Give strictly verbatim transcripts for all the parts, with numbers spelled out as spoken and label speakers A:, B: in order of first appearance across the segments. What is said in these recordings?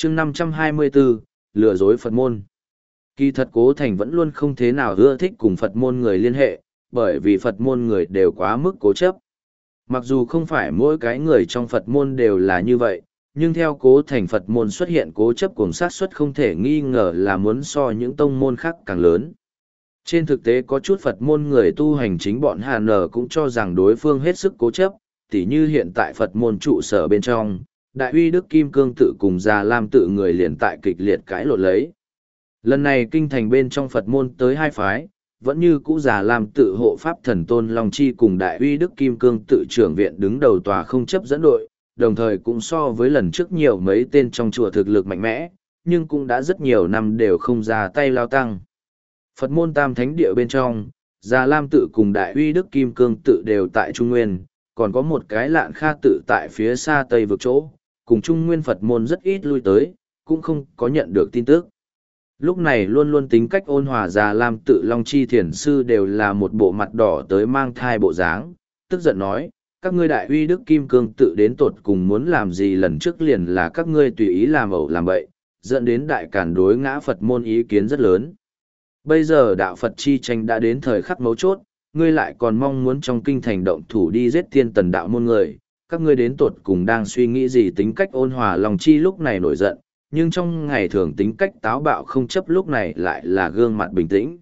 A: chương năm trăm hai mươi bốn, lừa dối Phật môn. Kỳ thật Cố Thành vẫn luôn không thế nào ưa thích cùng Phật môn người liên hệ, bởi vì Phật môn người đều quá mức cố chấp. Mặc dù không phải mỗi cái người trong Phật môn đều là như vậy, nhưng theo Cố Thành Phật môn xuất hiện cố chấp cùng sát suất không thể nghi ngờ là muốn so những tông môn khác càng lớn. Trên thực tế có chút Phật môn người tu hành chính bọn Hà Nở cũng cho rằng đối phương hết sức cố chấp, tỉ như hiện tại Phật môn trụ sở bên trong, Đại uy Đức Kim Cương tự cùng Già Lam tự người liền tại kịch liệt cãi lộn lấy. Lần này kinh thành bên trong Phật môn tới hai phái, vẫn như cũ Già Lam tự hộ pháp thần tôn Long Chi cùng Đại uy Đức Kim Cương tự trưởng viện đứng đầu tòa không chấp dẫn đội, đồng thời cũng so với lần trước nhiều mấy tên trong chùa thực lực mạnh mẽ, nhưng cũng đã rất nhiều năm đều không ra tay lao tăng. Phật môn tam thánh địa bên trong, Già Lam tự cùng Đại uy Đức Kim Cương tự đều tại Trung Nguyên, còn có một cái Lạn Kha tự tại phía xa Tây vực chỗ, cùng Trung Nguyên Phật môn rất ít lui tới, cũng không có nhận được tin tức. Lúc này luôn luôn tính cách ôn hòa Già Lam tự Long Chi thiền sư đều là một bộ mặt đỏ tới mang thai bộ dáng, tức giận nói, các ngươi Đại uy Đức Kim Cương tự đến tột cùng muốn làm gì, lần trước liền là các ngươi tùy ý làm ẩu làm bậy, dẫn đến đại cản đối ngã Phật môn ý kiến rất lớn. Bây giờ đạo Phật chi tranh đã đến thời khắc mấu chốt, ngươi lại còn mong muốn trong kinh thành động thủ đi giết thiên tần đạo môn người, các ngươi đến tột cùng đang suy nghĩ gì? Tính cách ôn hòa Long Chi lúc này nổi giận, nhưng trong ngày thường tính cách táo bạo không chấp lúc này lại là gương mặt bình tĩnh.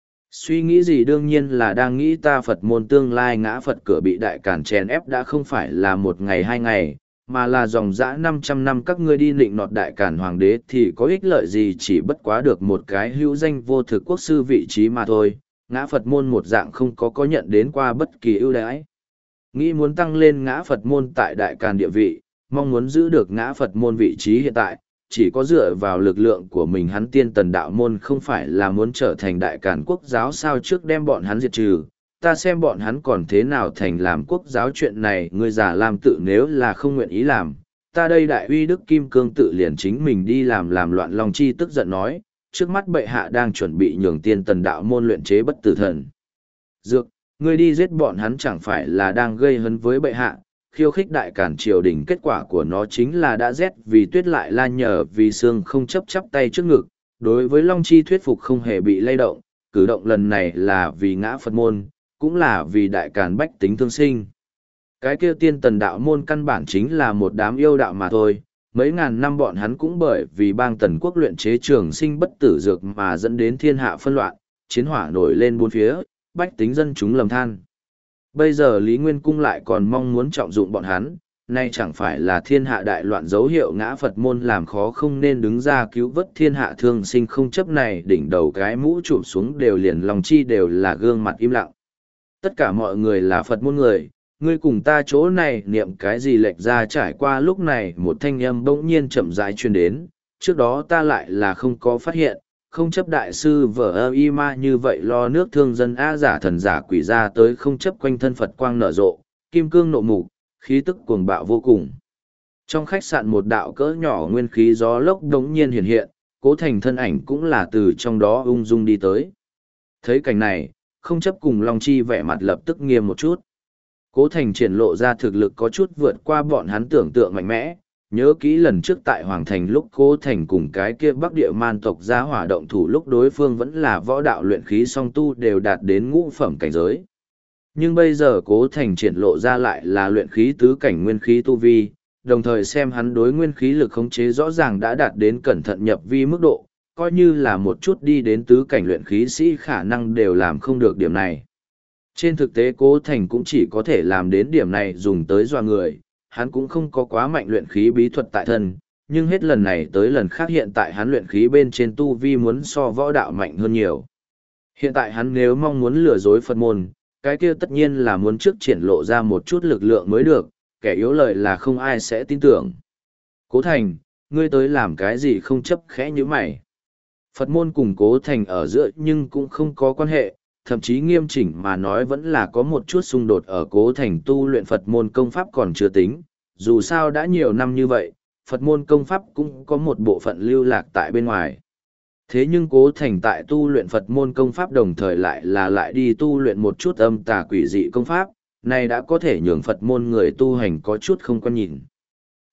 A: Suy nghĩ gì? Đương nhiên là đang nghĩ ta Phật môn tương lai ngã Phật cửa bị đại càn chèn ép đã không phải là một ngày hai ngày, mà là dòng dã năm trăm năm các ngươi đi nịnh nọt đại càn hoàng đế thì có ích lợi gì, chỉ bất quá được một cái hữu danh vô thực quốc sư vị trí mà thôi, ngã Phật môn một dạng không có có nhận đến qua bất kỳ ưu đãi. Nghĩ muốn tăng lên ngã Phật môn tại đại càn địa vị, mong muốn giữ được ngã Phật môn vị trí hiện tại, chỉ có dựa vào lực lượng của mình. Hắn tiên tần đạo môn không phải là muốn trở thành đại càn quốc giáo sao, trước đem bọn hắn diệt trừ, ta xem bọn hắn còn thế nào thành làm quốc giáo. Chuyện này người Già Lam tự nếu là không nguyện ý làm, ta đây Đại uy Đức Kim Cương tự liền chính mình đi làm làm loạn. Long Chi tức giận nói, trước mắt bệ hạ đang chuẩn bị nhường tiên tần đạo môn luyện chế bất tử thần dược, ngươi đi giết bọn hắn chẳng phải là đang gây hấn với bệ hạ, khiêu khích đại cản triều đình. Kết quả của nó chính là đã rét vì tuyết lại la nhờ vì xương, không chấp chắp tay trước ngực. Đối với Long Chi thuyết phục không hề bị lay động, cử động lần này là vì ngã Phật môn, cũng là vì đại càn bách tính thương sinh. Cái kia tiên tần đạo môn căn bản chính là một đám yêu đạo mà thôi, mấy ngàn năm bọn hắn cũng bởi vì bang tần quốc luyện chế trường sinh bất tử dược mà dẫn đến thiên hạ phân loạn, chiến hỏa nổi lên bốn phía, bách tính dân chúng lầm than. Bây giờ Lý Nguyên Cung lại còn mong muốn trọng dụng bọn hắn, nay chẳng phải là thiên hạ đại loạn dấu hiệu. ngã Phật môn làm khó không nên đứng ra cứu vớt thiên hạ thương sinh không chấp này. Đỉnh đầu cái mũ chụp xuống đều liền Long Chi đều là gương mặt im lặng. Tất cả mọi người là Phật môn người, ngươi cùng ta chỗ này niệm cái gì lệch ra. Trải qua lúc này một thanh âm bỗng nhiên chậm rãi truyền đến, trước đó ta lại là không có phát hiện, không chấp đại sư vở ơ y ma như vậy lo nước thương dân a. Giả thần giả quỷ ra tới không chấp quanh thân Phật quang nở rộ, kim cương nộ mục, khí tức cuồng bạo vô cùng. Trong khách sạn một đạo cỡ nhỏ nguyên khí gió lốc đống nhiên hiện hiện, Cố Thành thân ảnh cũng là từ trong đó ung dung đi tới. Thấy cảnh này, không chấp cùng Long Chi vẻ mặt lập tức nghiêm một chút. Cố Thành triển lộ ra thực lực có chút vượt qua bọn hắn tưởng tượng mạnh mẽ. Nhớ kỹ lần trước tại Hoàng Thành lúc Cố Thành cùng cái kia Bắc Địa man tộc ra hỏa động thủ lúc đối phương vẫn là võ đạo luyện khí song tu đều đạt đến ngũ phẩm cảnh giới. Nhưng bây giờ Cố Thành triển lộ ra lại là luyện khí tứ cảnh nguyên khí tu vi, đồng thời xem hắn đối nguyên khí lực khống chế rõ ràng đã đạt đến cẩn thận nhập vi mức độ, coi như là một chút đi đến tứ cảnh luyện khí sĩ khả năng đều làm không được điểm này. Trên thực tế Cố Thành cũng chỉ có thể làm đến điểm này dùng tới dọa người, hắn cũng không có quá mạnh luyện khí bí thuật tại thân, nhưng hết lần này tới lần khác hiện tại hắn luyện khí bên trên tu vi muốn so võ đạo mạnh hơn nhiều. Hiện tại hắn nếu mong muốn lừa dối Phật môn, cái kia tất nhiên là muốn trước triển lộ ra một chút lực lượng mới được, kẻ yếu lời là không ai sẽ tin tưởng. Cố Thành, ngươi tới làm cái gì không chấp khẽ như mày. Phật môn cùng Cố Thành ở giữa nhưng cũng không có quan hệ, thậm chí nghiêm chỉnh mà nói vẫn là có một chút xung đột. Ở Cố Thành tu luyện Phật môn công pháp còn chưa tính, dù sao đã nhiều năm như vậy, Phật môn công pháp cũng có một bộ phận lưu lạc tại bên ngoài. Thế nhưng Cố Thành tại tu luyện Phật môn công pháp đồng thời lại là lại đi tu luyện một chút âm tà quỷ dị công pháp, này đã có thể nhường Phật môn người tu hành có chút không quan nhìn.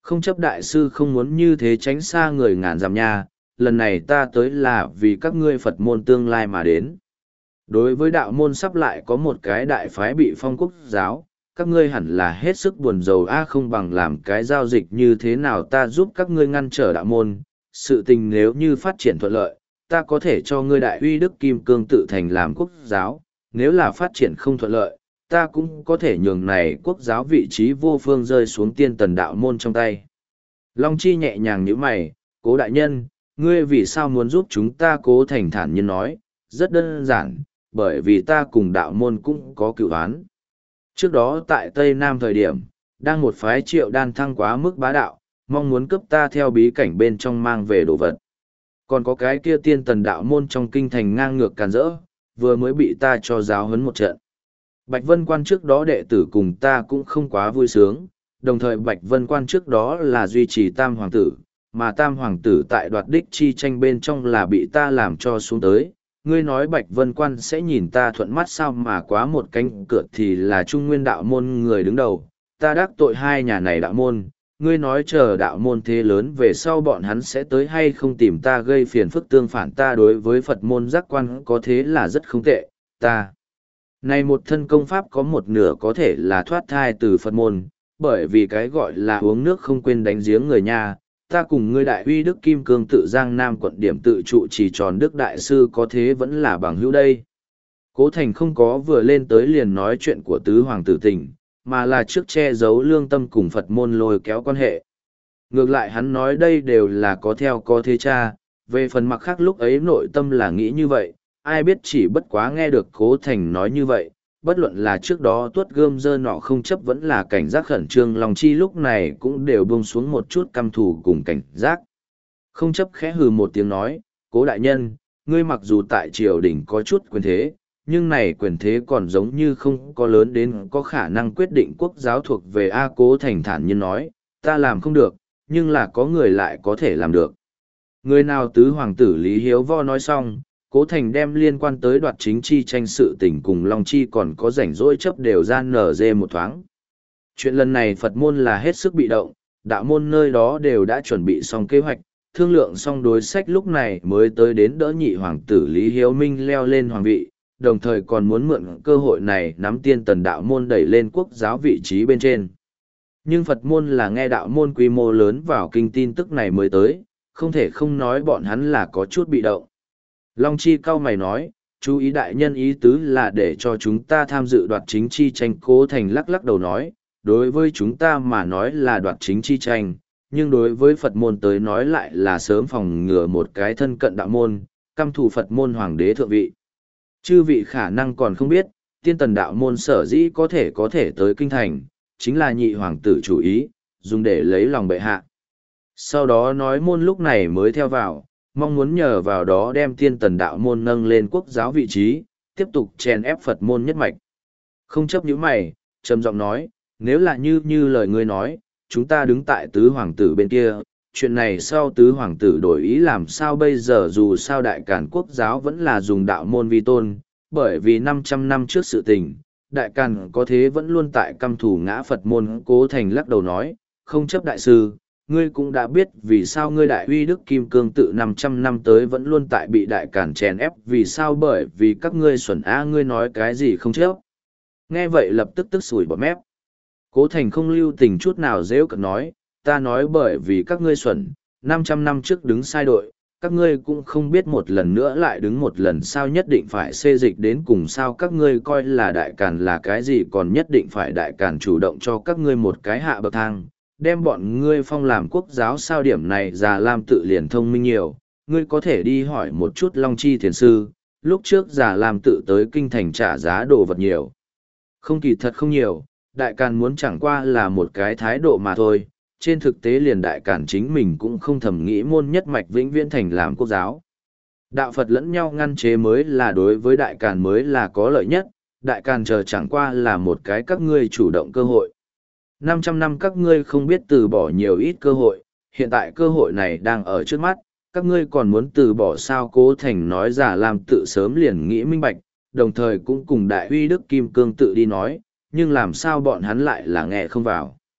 A: Không chấp đại sư không muốn như thế tránh xa người ngàn dặm nha, lần này ta tới là vì các ngươi Phật môn tương lai mà đến. Đối với đạo môn sắp lại có một cái đại phái bị phong quốc giáo, các ngươi hẳn là hết sức buồn rầu a không bằng làm cái giao dịch như thế nào ta giúp các ngươi ngăn trở đạo môn, sự tình nếu như phát triển thuận lợi, ta có thể cho ngươi đại uy đức kim cương tự thành làm quốc giáo, nếu là phát triển không thuận lợi, ta cũng có thể nhường này quốc giáo vị trí vô phương rơi xuống tiên tần đạo môn trong tay. Long Chi nhẹ nhàng nhíu mày, Cố đại nhân, ngươi vì sao muốn giúp chúng ta? Cố Thành thản nhiên nói, rất đơn giản, bởi vì ta cùng đạo môn cũng có cựu án. Trước đó tại Tây Nam thời điểm, đang một phái triệu đan thăng quá mức bá đạo, mong muốn cướp ta theo bí cảnh bên trong mang về đồ vật. Còn có cái kia tiên tần đạo môn trong kinh thành ngang ngược càn rỡ, vừa mới bị ta cho giáo huấn một trận. Bạch Vân Quan trước đó đệ tử cùng ta cũng không quá vui sướng, đồng thời Bạch Vân Quan trước đó là duy trì tam hoàng tử, mà tam hoàng tử tại đoạt đích chi tranh bên trong là bị ta làm cho xuống tới. Ngươi nói Bạch Vân Quan sẽ nhìn ta thuận mắt sao mà quá một cánh cửa thì là Trung Nguyên đạo môn người đứng đầu, ta đắc tội hai nhà này đạo môn, ngươi nói chờ đạo môn thế lớn về sau bọn hắn sẽ tới hay không tìm ta gây phiền phức tương phản ta đối với Phật môn giác quan có thế là rất không tệ, ta. Này một thân công pháp có một nửa có thể là thoát thai từ Phật môn, bởi vì cái gọi là uống nước không quên đánh giếng người nha, ta cùng ngươi đại uy đức kim cương tự Giang Nam quận điểm tự trụ chỉ tròn đức đại sư có thế vẫn là bằng hữu đây. Cố Thành không có vừa lên tới liền nói chuyện của tứ hoàng tử tình, mà là trước che giấu lương tâm cùng Phật môn lôi kéo quan hệ. Ngược lại hắn nói đây đều là có theo có thế cha, về phần mặt khác lúc ấy nội tâm là nghĩ như vậy, ai biết chỉ bất quá nghe được Cố Thành nói như vậy, bất luận là trước đó tuốt gươm dơ nọ không chấp vẫn là cảnh giác khẩn trương lòng chi lúc này cũng đều buông xuống một chút căm thù cùng cảnh giác. Không chấp khẽ hừ một tiếng nói, Cố đại nhân, ngươi mặc dù tại triều đình có chút quyền thế, nhưng này quyền thế còn giống như không có lớn đến có khả năng quyết định quốc giáo thuộc về A. Cố Thành thản nhiên nói, ta làm không được, nhưng là có người lại có thể làm được. Người nào tứ hoàng tử Lý Hiếu Vo nói xong, Cố Thành đem liên quan tới đoạt chính chi tranh sự tình cùng Long Chi còn có rảnh rỗi chấp đều ra nở dê một thoáng. Chuyện lần này Phật môn là hết sức bị động, đạo môn nơi đó đều đã chuẩn bị xong kế hoạch, thương lượng xong đối sách lúc này mới tới đến đỡ nhị hoàng tử Lý Hiếu Minh leo lên hoàng vị, đồng thời còn muốn mượn cơ hội này nắm tiên tần đạo môn đẩy lên quốc giáo vị trí bên trên. Nhưng Phật môn là nghe đạo môn quy mô lớn vào kinh tin tức này mới tới, không thể không nói bọn hắn là có chút bị động. Long Chi cao mày nói, chú ý đại nhân ý tứ là để cho chúng ta tham dự đoạt chính chi tranh. Cố Thành lắc lắc đầu nói, đối với chúng ta mà nói là đoạt chính chi tranh, nhưng đối với Phật môn tới nói lại là sớm phòng ngừa một cái thân cận đạo môn, căm thù Phật môn hoàng đế thượng vị. Chư vị khả năng còn không biết, tiên tần đạo môn sở dĩ có thể có thể tới kinh thành, chính là nhị hoàng tử chủ ý, dùng để lấy lòng bệ hạ. Sau đó nói môn lúc này mới theo vào, mong muốn nhờ vào đó đem tiên tần đạo môn nâng lên quốc giáo vị trí, tiếp tục chèn ép Phật môn nhất mạch. Không chấp những mày, trầm giọng nói, nếu là như như lời ngươi nói, chúng ta đứng tại tứ hoàng tử bên kia, chuyện này sau tứ hoàng tử đổi ý làm sao bây giờ dù sao đại càn quốc giáo vẫn là dùng đạo môn vi tôn, bởi vì năm trăm năm trước sự tình, đại càn có thế vẫn luôn tại căm thù ngã Phật môn. Cố Thành lắc đầu nói, không chấp đại sư, ngươi cũng đã biết vì sao ngươi đại uy đức kim cương tự năm trăm năm tới vẫn luôn tại bị đại càn chèn ép vì sao bởi vì các ngươi xuẩn á ngươi nói cái gì không chấp. Nghe vậy lập tức tức sủi bọt mép. Cố Thành không lưu tình chút nào dễ cận nói, ta nói bởi vì các ngươi xuẩn, năm trăm năm trước đứng sai đội, các ngươi cũng không biết một lần nữa lại đứng một lần sao nhất định phải xê dịch đến cùng sao các ngươi coi là đại càn là cái gì còn nhất định phải đại càn chủ động cho các ngươi một cái hạ bậc thang, đem bọn ngươi phong làm quốc giáo sao điểm này Già Lam tự liền thông minh nhiều, ngươi có thể đi hỏi một chút Long Chi thiền sư, lúc trước Già Lam tự tới kinh thành trả giá đồ vật nhiều. Không kỳ thật không nhiều, đại càn muốn chẳng qua là một cái thái độ mà thôi, trên thực tế liền đại càn chính mình cũng không thầm nghĩ môn nhất mạch vĩnh viễn thành làm quốc giáo. Đạo Phật lẫn nhau ngăn chế mới là đối với đại càn mới là có lợi nhất, đại càn chờ chẳng qua là một cái các ngươi chủ động cơ hội. năm trăm năm các ngươi không biết từ bỏ nhiều ít cơ hội, hiện tại cơ hội này đang ở trước mắt, các ngươi còn muốn từ bỏ sao. Cố Thành nói Già Lam tự sớm liền nghĩ minh bạch, đồng thời cũng cùng đại uy đức kim cương tự đi nói, nhưng làm sao bọn hắn lại là nghe không vào.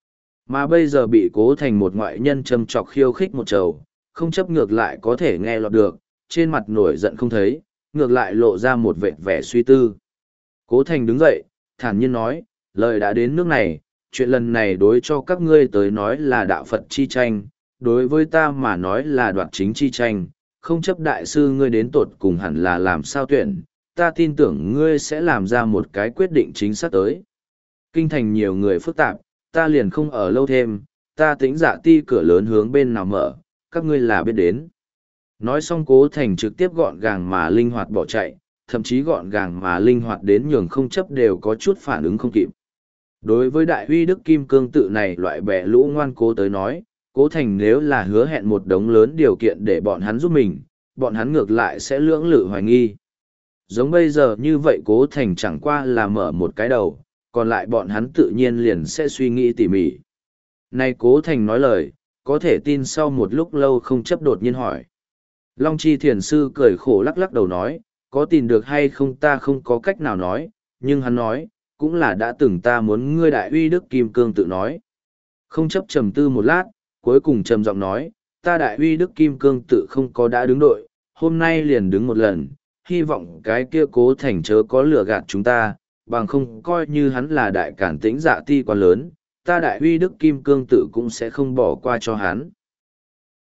A: Mà bây giờ bị cố thành một ngoại nhân châm chọc khiêu khích một trầu, không chấp ngược lại có thể nghe lọt được, trên mặt nổi giận không thấy, ngược lại lộ ra một vệt vẻ suy tư. Cố thành đứng dậy, thản nhiên nói, lời đã đến nước này, chuyện lần này đối cho các ngươi tới nói là đạo Phật chi tranh, đối với ta mà nói là đoạt chính chi tranh, không chấp đại sư ngươi đến tột cùng hẳn là làm sao tuyển, ta tin tưởng ngươi sẽ làm ra một cái quyết định chính xác tới. Kinh thành nhiều người phức tạp, ta liền không ở lâu thêm, ta tĩnh dạ ti cửa lớn hướng bên nào mở, các ngươi là biết đến. Nói xong cố thành trực tiếp gọn gàng mà linh hoạt bỏ chạy, thậm chí gọn gàng mà linh hoạt đến nhường không chấp đều có chút phản ứng không kịp. Đối với đại huy đức kim cương tự này loại bẻ lũ ngoan cố tới nói, cố thành nếu là hứa hẹn một đống lớn điều kiện để bọn hắn giúp mình, bọn hắn ngược lại sẽ lưỡng lự hoài nghi. Giống bây giờ như vậy cố thành chẳng qua là mở một cái đầu, còn lại bọn hắn tự nhiên liền sẽ suy nghĩ tỉ mỉ. Này cố thành nói lời, có thể tin sau một lúc lâu không chấp đột nhiên hỏi. Long Chi Thiền Sư cười khổ lắc lắc đầu nói, có tìm được hay không ta không có cách nào nói, nhưng hắn nói, cũng là đã từng ta muốn ngươi đại uy đức kim cương tự nói. Không chấp trầm tư một lát, cuối cùng trầm giọng nói, ta đại uy đức kim cương tự không có đã đứng đội, hôm nay liền đứng một lần, hy vọng cái kia cố thành chớ có lừa gạt chúng ta, bằng không coi như hắn là đại cản tĩnh dạ ti quá lớn, ta đại uy đức kim cương tự cũng sẽ không bỏ qua cho hắn.